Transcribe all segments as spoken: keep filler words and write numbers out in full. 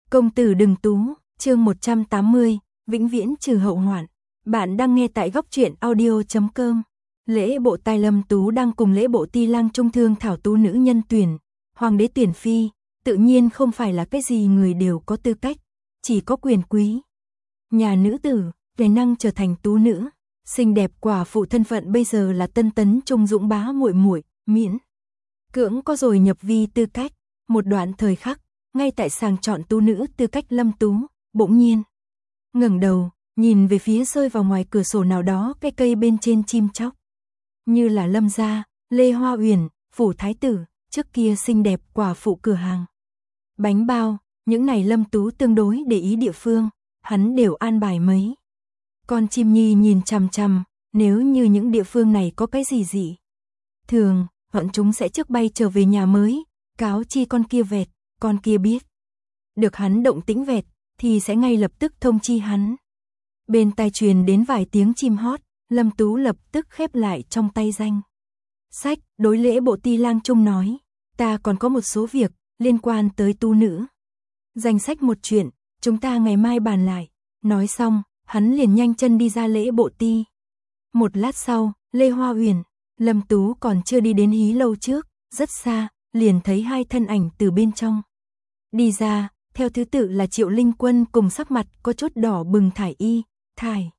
Công tử đừng tú, chương một trăm tám mươi, vĩnh viễn trừ hậu hoạn. Bạn đang nghe tại góc truyện audio chấm com. Lễ bộ tài Lâm Tú đang cùng lễ bộ ti lang trung thương thảo tú nữ nhân tuyển, hoàng đế tuyển phi, tự nhiên không phải là cái gì người đều có tư cách, chỉ có quyền quý. Nhà nữ tử, tài năng trở thành tú nữ, xinh đẹp quả phụ thân phận bây giờ là tân tấn trung dũng bá muội muội, miễn cưỡng có rồi nhập vi tư cách. Một đoạn thời khắc, ngay tại sàng chọn tú nữ tư cách Lâm Tú, bỗng nhiên ngẩng đầu, nhìn về phía rơi vào ngoài cửa sổ nào đó cái cây bên trên chim chóc. Như là Lâm gia, Lê Hoa Uyển, phủ thái tử, trước kia xinh đẹp quả phụ cửa hàng bánh bao, những này Lâm Tú tương đối để ý địa phương, hắn đều an bài mấy con chim nhi nhìn chằm chằm, nếu như những địa phương này có cái gì dị thường, bọn chúng sẽ trước bay trở về nhà mới, cáo chi con kia vẹt, con kia biết được hắn động tĩnh vẹt, thì sẽ ngay lập tức thông chi hắn. Bên tai truyền đến vài tiếng chim hót, Lâm Tú lập tức khép lại trong tay danh sách, đối lễ bộ ti lang trung nói, ta còn có một số việc liên quan tới tu nữ. Danh sách một chuyện, chúng ta ngày mai bàn lại. Nói xong, hắn liền nhanh chân đi ra lễ bộ ti. Một lát sau, Lê Hoa Uyển, Lâm Tú còn chưa đi đến hí lâu trước, rất xa, liền thấy hai thân ảnh từ bên trong đi ra, theo thứ tự là Triệu Linh Quân cùng sắc mặt có chút đỏ bừng Thải Y, Thải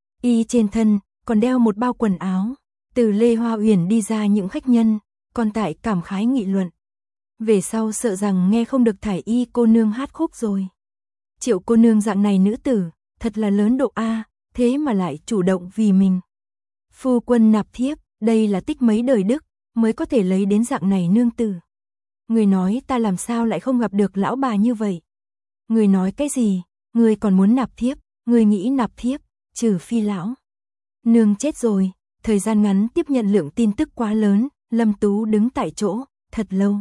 Y trên thân còn đeo một bao quần áo. Từ Lê Hoa Uyển đi ra những khách nhân, còn tại cảm khái nghị luận. Về sau sợ rằng nghe không được Thải Y cô nương hát khúc rồi. Triệu cô nương dạng này nữ tử, thật là lớn độ A, thế mà lại chủ động vì mình phu quân nạp thiếp, đây là tích mấy đời đức, mới có thể lấy đến dạng này nương tử. Người nói ta làm sao lại không gặp được lão bà như vậy? Người nói cái gì? Người còn muốn nạp thiếp, người nghĩ nạp thiếp, trừ phi lão nương chết rồi. Thời gian ngắn tiếp nhận lượng tin tức quá lớn, Lâm Tú đứng tại chỗ, thật lâu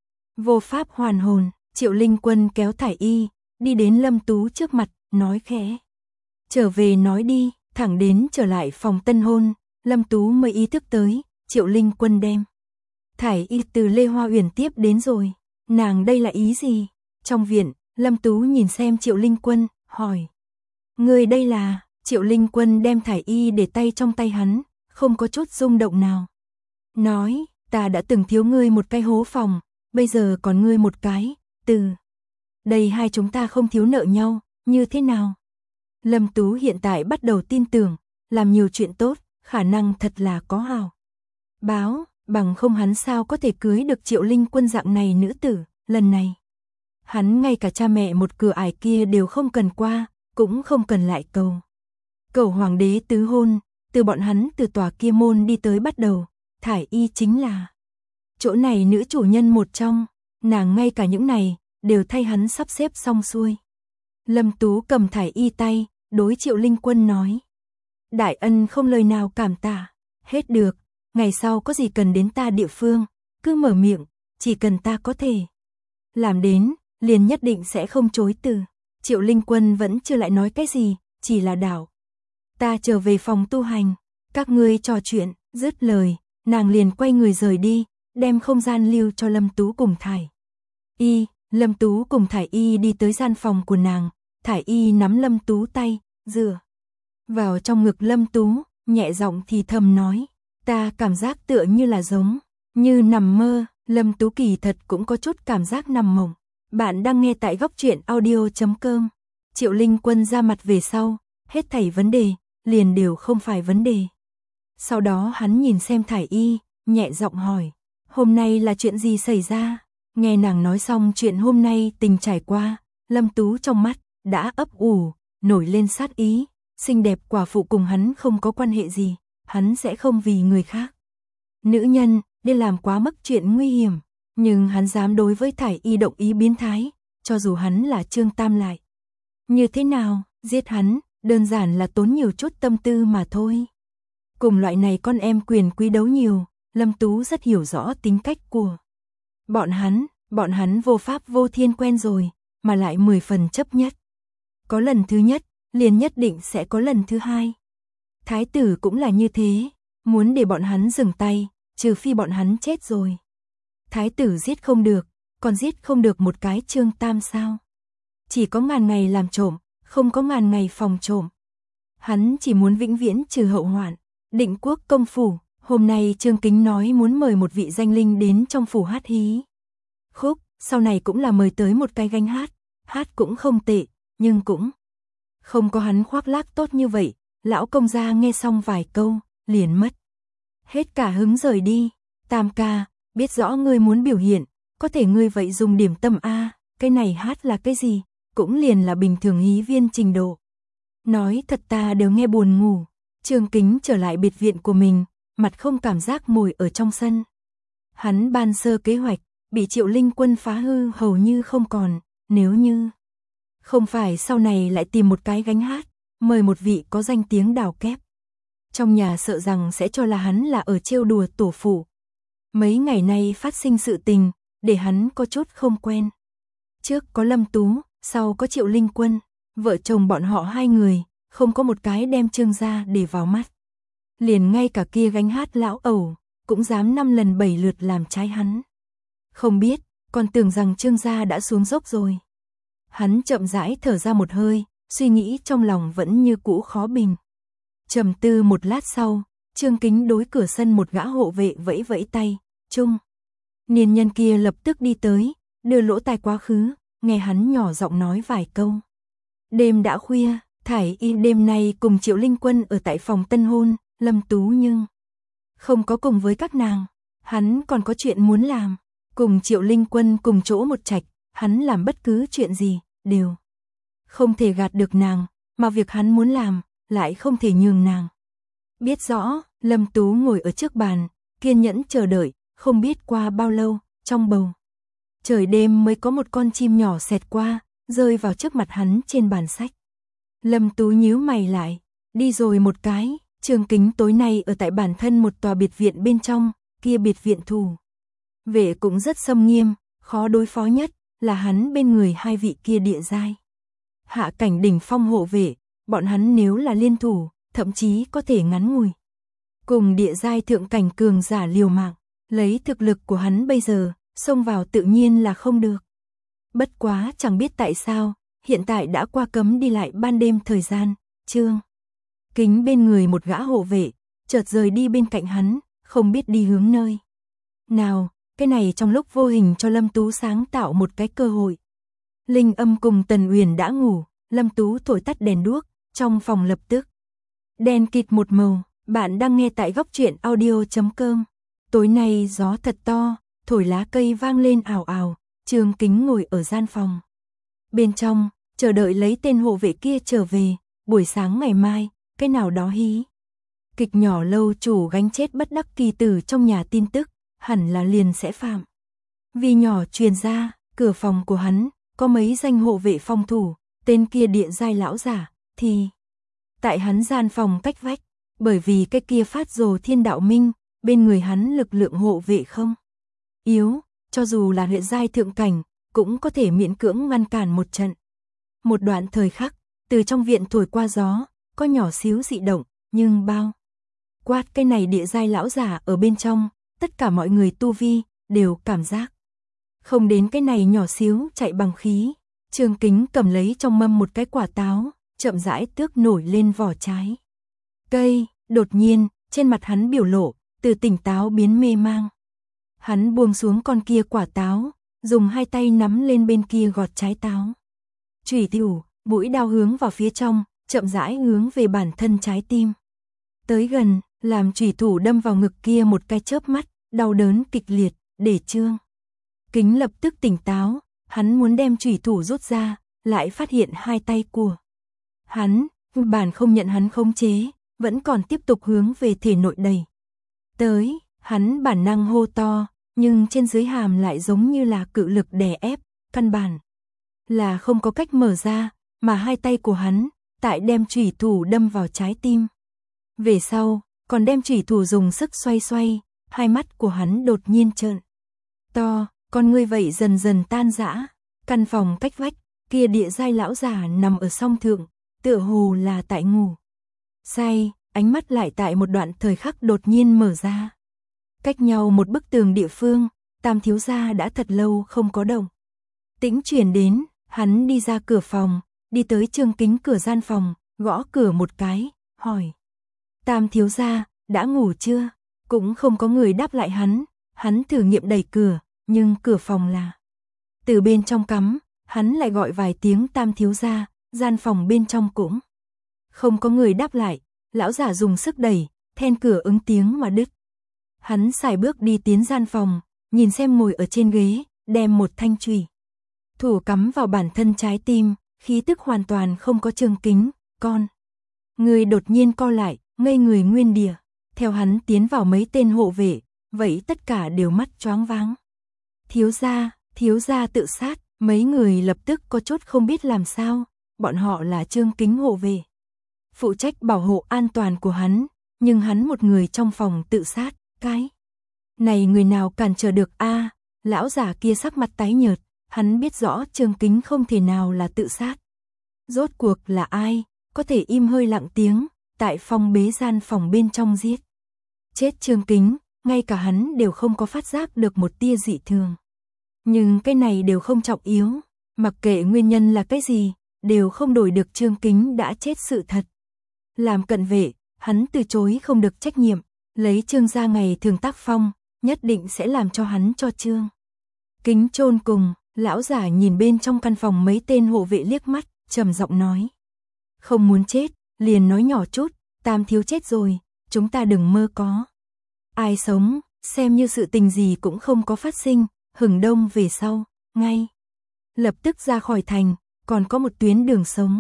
vô pháp hoàn hồn. Triệu Linh Quân kéo Thải Y, đi đến Lâm Tú trước mặt, nói khẽ, trở về nói đi. Thẳng đến trở lại phòng tân hôn, Lâm Tú mới ý thức tới, Triệu Linh Quân đem Thải Y từ Lê Hoa Uyển tiếp đến rồi. Nàng đây là ý gì? Trong viện, Lâm Tú nhìn xem Triệu Linh Quân, hỏi, người đây là? Triệu Linh Quân đem Thải Y để tay trong tay hắn, không có chút rung động nào. Nói, ta đã từng thiếu ngươi một cái hố phòng, bây giờ còn ngươi một cái, từ đây hai chúng ta không thiếu nợ nhau, như thế nào? Lâm Tú hiện tại bắt đầu tin tưởng, làm nhiều chuyện tốt, khả năng thật là có hào báo, bằng không hắn sao có thể cưới được Triệu Linh Quân dạng này nữ tử. Lần này, hắn ngay cả cha mẹ một cửa ải kia đều không cần qua, cũng không cần lại cầu. Cầu hoàng đế tứ hôn, từ bọn hắn từ tòa kia môn đi tới bắt đầu, Thải Y chính là chỗ này nữ chủ nhân một trong, nàng ngay cả những này đều thay hắn sắp xếp xong xuôi. Lâm Tú cầm Thải Y tay, đối Triệu Linh Quân nói, đại ân không lời nào cảm tạ, hết được, ngày sau có gì cần đến ta địa phương, cứ mở miệng, chỉ cần ta có thể làm đến, liền nhất định sẽ không chối từ. Triệu Linh Quân vẫn chưa lại nói cái gì, chỉ là đảo, ta trở về phòng tu hành, các ngươi trò chuyện. Dứt lời, nàng liền quay người rời đi, đem không gian lưu cho Lâm Tú cùng Thải Y. Lâm Tú cùng Thải Y đi tới gian phòng của nàng, Thải Y nắm Lâm Tú tay, dựa vào trong ngực Lâm Tú, nhẹ giọng thì thầm nói, ta cảm giác tựa như là giống như nằm mơ. Lâm Tú kỳ thật cũng có chút cảm giác nằm mộng. Bạn đang nghe tại góc truyện audio chấm com. Triệu Linh Quân ra mặt về sau, hết thảy vấn đề liền đều không phải vấn đề. Sau đó hắn nhìn xem Thải Y, nhẹ giọng hỏi, hôm nay là chuyện gì xảy ra? Nghe nàng nói xong chuyện hôm nay tình trải qua, Lâm Tú trong mắt đã ấp ủ nổi lên sát ý. Xinh đẹp quả phụ cùng hắn không có quan hệ gì, hắn sẽ không vì người khác nữ nhân để làm quá mức chuyện nguy hiểm, nhưng hắn dám đối với Thải Y động ý biến thái, cho dù hắn là Trương Tam lại như thế nào, giết hắn đơn giản là tốn nhiều chút tâm tư mà thôi. Cùng loại này con em quyền quý đấu nhiều, Lâm Tú rất hiểu rõ tính cách của bọn hắn, bọn hắn vô pháp vô thiên quen rồi, mà lại mười phần chấp nhất. Có lần thứ nhất, liền nhất định sẽ có lần thứ hai. Thái tử cũng là như thế, muốn để bọn hắn dừng tay, trừ phi bọn hắn chết rồi. Thái tử giết không được, còn giết không được một cái Trương Tam sao? chỉ có ngàn ngày làm trộm, không có ngàn ngày phòng trộm. Hắn chỉ muốn vĩnh viễn trừ hậu hoạn. Định Quốc công phủ, hôm nay Trương Kính nói muốn mời một vị danh linh đến trong phủ hát hí khúc, sau này cũng là mời tới một cái gánh hát, hát cũng không tệ, nhưng cũng không có hắn khoác lác tốt như vậy. Lão công gia nghe xong vài câu, liền mất hết cả hứng rời đi. Tam ca, biết rõ ngươi muốn biểu hiện, có thể ngươi vậy dùng điểm tâm a, cái này hát là cái gì, cũng liền là bình thường hí viên trình độ. Nói thật ta đều nghe buồn ngủ. Trương Kính trở lại biệt viện của mình, mặt không cảm giác ngồi ở trong sân. Hắn ban sơ kế hoạch, bị Triệu Linh Quân phá hư hầu như không còn, nếu như không phải sau này lại tìm một cái gánh hát, mời một vị có danh tiếng đào kép. Trong nhà sợ rằng sẽ cho là hắn là ở trêu đùa tổ phụ. Mấy ngày nay phát sinh sự tình, để hắn có chút không quen. Trước có Lâm Tú, sau có Triệu Linh Quân, vợ chồng bọn họ hai người, không có một cái đem Trương gia để vào mắt. Liền ngay cả kia gánh hát lão ẩu, cũng dám năm lần bảy lượt làm trái hắn. Không biết, còn tưởng rằng Trương gia đã xuống dốc rồi. Hắn chậm rãi thở ra một hơi, suy nghĩ trong lòng vẫn như cũ khó bình. Trầm tư một lát sau, Trương Kính đối cửa sân một gã hộ vệ vẫy vẫy tay, "Trung." Niên nhân kia lập tức đi tới, đưa lỗ tai quá khứ, nghe hắn nhỏ giọng nói vài câu. Đêm đã khuya, Thải Y đêm nay cùng Triệu Linh Quân ở tại phòng tân hôn, Lâm Tú nhưng không có cùng với các nàng, hắn còn có chuyện muốn làm, cùng Triệu Linh Quân cùng chỗ một trạch, hắn làm bất cứ chuyện gì, đều không thể gạt được nàng, mà việc hắn muốn làm, lại không thể nhường nàng. Biết rõ, Lâm Tú ngồi ở trước bàn, kiên nhẫn chờ đợi, không biết qua bao lâu, trong bầu trời đêm mới có một con chim nhỏ xẹt qua, rơi vào trước mặt hắn trên bàn sách. Lâm Tú nhíu mày lại, đi rồi một cái. Trương Kính tối nay ở tại bản thân một tòa biệt viện bên trong, kia biệt viện thủ vệ cũng rất xâm nghiêm, khó đối phó nhất là hắn bên người hai vị kia địa giai hạ cảnh đỉnh phong hộ vệ, bọn hắn nếu là liên thủ, thậm chí có thể ngắn ngủi cùng địa giai thượng cảnh cường giả liều mạng, lấy thực lực của hắn bây giờ, xông vào tự nhiên là không được. Bất quá chẳng biết tại sao, hiện tại đã qua cấm đi lại ban đêm thời gian, Trương Kính bên người một gã hộ vệ, chợt rời đi bên cạnh hắn, không biết đi hướng nơi nào, cái này trong lúc vô hình cho Lâm Tú sáng tạo một cái cơ hội. Linh Âm cùng Tần Uyển đã ngủ, Lâm Tú thổi tắt đèn đuốc, trong phòng lập tức đèn kịt một màu. Bạn đang nghe tại góc truyện audio chấm com. Tối nay gió thật to, thổi lá cây vang lên ào ào, Trương Kính ngồi ở gian phòng bên trong, chờ đợi lấy tên hộ vệ kia trở về, buổi sáng ngày mai, cái nào đó hí kịch nhỏ lâu chủ gánh chết bất đắc kỳ tử trong nhà tin tức, hẳn là liền sẽ phạm. Vì nhỏ truyền ra, cửa phòng của hắn, có mấy danh hộ vệ phòng thủ, tên kia địa giai lão giả, thì tại hắn gian phòng cách vách, bởi vì cái kia phát rồ thiên đạo minh, bên người hắn lực lượng hộ vệ không yếu, cho dù là huyện giai thượng cảnh, cũng có thể miễn cưỡng ngăn cản một trận. Một đoạn thời khắc, từ trong viện thổi qua gió, có nhỏ xíu dị động, nhưng bao quát cái này địa giai lão giả ở bên trong, tất cả mọi người tu vi đều cảm giác không đến cái này nhỏ xíu chạy bằng khí. Trương Kính cầm lấy trong mâm một cái quả táo, chậm rãi tước nổi lên vỏ trái cây, đột nhiên, trên mặt hắn biểu lộ từ tỉnh táo biến mê mang. Hắn buông xuống con kia quả táo, dùng hai tay nắm lên bên kia gọt trái táo. Chủy thủ, mũi đao hướng vào phía trong, chậm rãi hướng về bản thân trái tim. Tới gần, làm chủy thủ đâm vào ngực kia một cái chớp mắt, đau đớn kịch liệt, để Trương Kính lập tức tỉnh táo, hắn muốn đem chủy thủ rút ra, lại phát hiện hai tay của hắn, bản không nhận hắn khống chế, vẫn còn tiếp tục hướng về thể nội đầy. Tới, hắn bản năng hô to, nhưng trên dưới hàm lại giống như là cự lực đè ép, căn bản là không có cách mở ra, mà hai tay của hắn, tại đem chủy thủ đâm vào trái tim. Về sau, còn đem chủy thủ dùng sức xoay xoay, hai mắt của hắn đột nhiên trợn to, con ngươi vậy dần dần tan rã. Căn phòng cách vách, kia địa giai lão già nằm ở song thượng, tựa hồ là tại ngủ say, ánh mắt lại tại một đoạn thời khắc đột nhiên mở ra. Cách nhau một bức tường địa phương, Tam thiếu gia đã thật lâu không có động tĩnh truyền đến, Hắn đi ra cửa phòng, đi tới Trương Kính cửa gian phòng, gõ cửa một cái, hỏi. Tam thiếu gia, đã ngủ chưa? Cũng không có người đáp lại hắn, hắn thử nghiệm đẩy cửa, nhưng cửa phòng là từ bên trong cắm, hắn lại gọi vài tiếng tam thiếu gia, gian phòng bên trong cũng không có người đáp lại, lão giả dùng sức đẩy, then cửa ứng tiếng mà đứt. Hắn sải bước đi tiến gian phòng, nhìn xem ngồi ở trên ghế, đem một thanh chùy thủ cắm vào bản thân trái tim, khí tức hoàn toàn không có Trương Kính, con. Người đột nhiên co lại, ngây người nguyên địa, theo hắn tiến vào mấy tên hộ vệ, vậy tất cả đều mắt choáng váng. Thiếu gia, thiếu gia tự sát, mấy người lập tức có chút không biết làm sao, bọn họ là Trương Kính hộ vệ, phụ trách bảo hộ an toàn của hắn, nhưng hắn một người trong phòng tự sát, cái này người nào cản trở được a? À, lão giả kia sắc mặt tái nhợt, hắn biết rõ Trương Kính không thể nào là tự sát. Rốt cuộc là ai, có thể im hơi lặng tiếng, tại phòng bế gian phòng bên trong giết chết Trương Kính, ngay cả hắn đều không có phát giác được một tia dị thường. Nhưng cái này đều không trọng yếu, mặc kệ nguyên nhân là cái gì, đều không đổi được Trương Kính đã chết sự thật. Làm cận vệ, hắn từ chối không được trách nhiệm, lấy Trương gia ngày thường tác phong, nhất định sẽ làm cho hắn cho Trương Kính chôn cùng. Lão giả nhìn bên trong căn phòng mấy tên hộ vệ liếc mắt, trầm giọng nói. Không muốn chết, liền nói nhỏ chút, tam thiếu chết rồi, chúng ta đừng mơ có. Ai sống, xem như sự tình gì cũng không có phát sinh, hừng đông về sau, ngay. Lập tức ra khỏi thành, còn có một tuyến đường sống.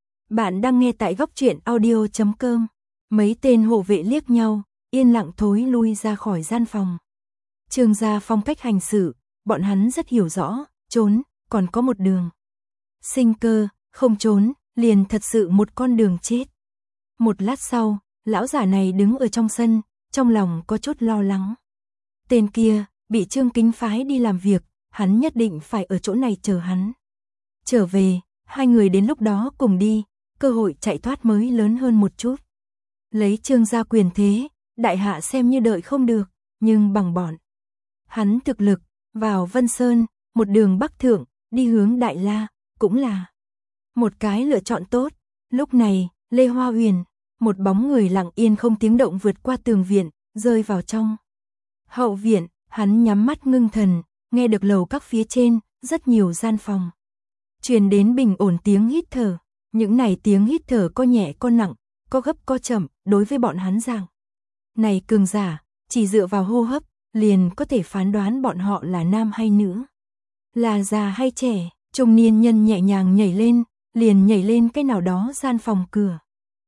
Bạn đang nghe tại góc truyện audio chấm com. Mấy tên hộ vệ liếc nhau, yên lặng thối lui ra khỏi gian phòng. Trương gia phong cách hành xử, bọn hắn rất hiểu rõ, trốn, còn có một đường sinh cơ, không trốn, liền thật sự một con đường chết. Một lát sau, lão giả này đứng ở trong sân, trong lòng có chút lo lắng. Tên kia, bị Trương Kính phái đi làm việc, hắn nhất định phải ở chỗ này chờ hắn. Trở về, hai người đến lúc đó cùng đi, cơ hội chạy thoát mới lớn hơn một chút. Lấy Trương gia quyền thế, đại hạ xem như đợi không được, nhưng bằng bọn hắn thực lực, vào Vân Sơn, một đường bắc thượng, đi hướng Đại La, cũng là một cái lựa chọn tốt. Lúc này, Lê Hoa Huyền, một bóng người lặng yên không tiếng động vượt qua tường viện, rơi vào trong hậu viện, hắn nhắm mắt ngưng thần, nghe được lầu các phía trên, rất nhiều gian phòng truyền đến bình ổn tiếng hít thở. Những này tiếng hít thở có nhẹ có nặng, có gấp có chậm, đối với bọn hắn rằng này cường giả, chỉ dựa vào hô hấp, liền có thể phán đoán bọn họ là nam hay nữ, là già hay trẻ. Trung niên nhân nhẹ nhàng nhảy lên, liền nhảy lên cái nào đó gian phòng cửa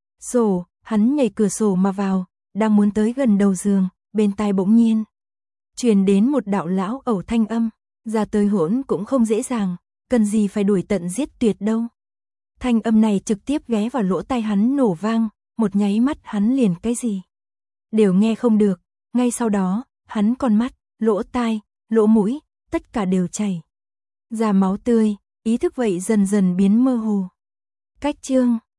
sổ, hắn nhảy cửa sổ mà vào, đang muốn tới gần đầu giường, bên tai bỗng nhiên truyền đến một đạo lão ẩu thanh âm, ra tới hỗn cũng không dễ dàng, cần gì phải đuổi tận giết tuyệt đâu. Thanh âm này trực tiếp ghé vào lỗ tai hắn nổ vang, một nháy mắt hắn liền cái gì đều nghe không được, ngay sau đó, hắn con mắt, lỗ tai, lỗ mũi, tất cả đều chảy ra máu tươi, ý thức vậy dần dần biến mơ hồ. Cách chương